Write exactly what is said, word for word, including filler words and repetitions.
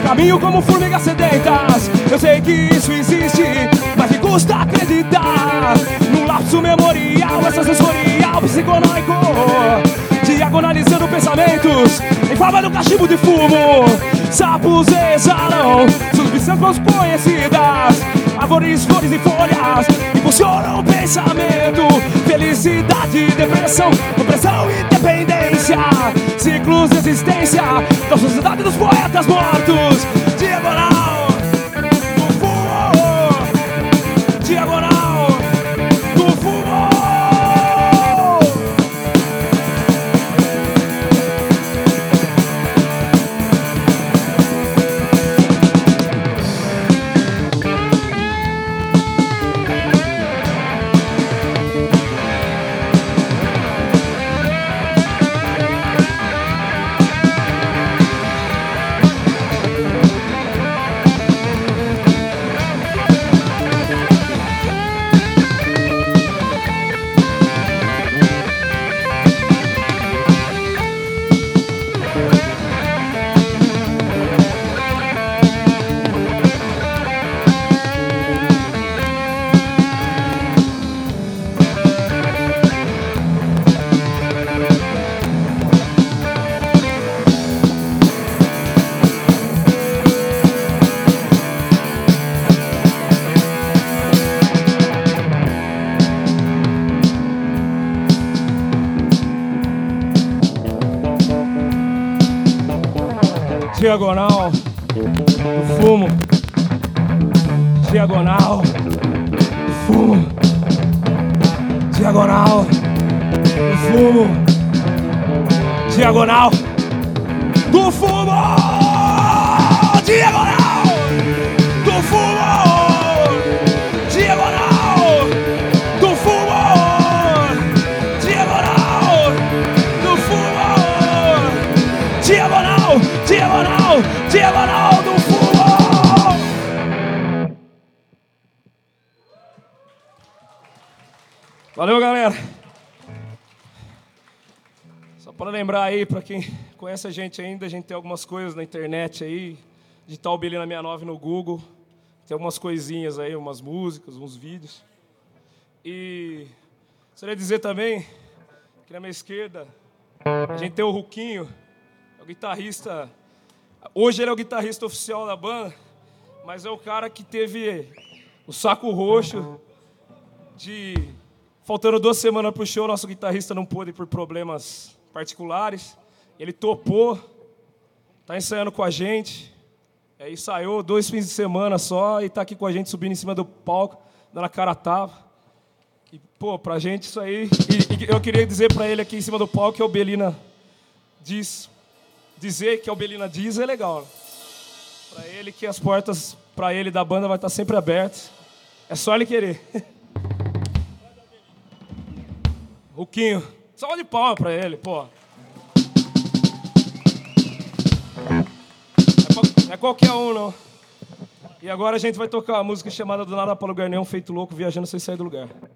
caminho como formigas sedentas. Eu sei que isso existe, mas me custa acreditar. Num lapso memorial, essa sensorial psiconóico, diagonalizando pensamentos em forma do cachimbo de fumo. Sapos exalam substâncias mal conhecidas. Árvores, flores e folhas impulsionam o pensamento. Felicidade, depressão, opressão e dependência. Ciclos de existência da sociedade dos poetas mortos. Diagonal do fumo. Diagonal do fumo. Diagonal do fumo. Diagonal do fumo. Diagonal do fumo. Diagonal do fumo. Diagonal do fumo. Diagonal do fumo. Diagonal do fumo. Diagonal, diagonal, diagonal do fumo. Valeu, galera. Só para lembrar aí, para quem conhece a gente ainda, a gente tem algumas coisas na internet aí. Digitar o Belina sessenta e nove no Google. Tem algumas coisinhas aí, umas músicas, uns vídeos. E gostaria de dizer também que na minha esquerda a gente tem o Ruquinho, é o guitarrista. Hoje ele é o guitarrista oficial da banda, mas é o cara que teve o saco roxo de... Faltando duas semanas pro show, nosso guitarrista não pôde por problemas particulares. Ele topou, tá ensaiando com a gente. Aí ensaiou dois fins de semana só e tá aqui com a gente subindo em cima do palco, dando a cara a tapa. E, pô, pra gente isso aí... E, e eu queria dizer pra ele aqui em cima do palco que é o Belina diz... Dizer que é o Belina diz é legal. Né? Pra ele que as portas pra ele da banda vai estar sempre abertas. É só ele querer. Ruquinho, salva de palma pra ele, pô. Não é qualquer um, não. E agora a gente vai tocar uma música chamada Do Nada para Lugar Nenhum, Feito Louco, Viajando Sem Sair do Lugar.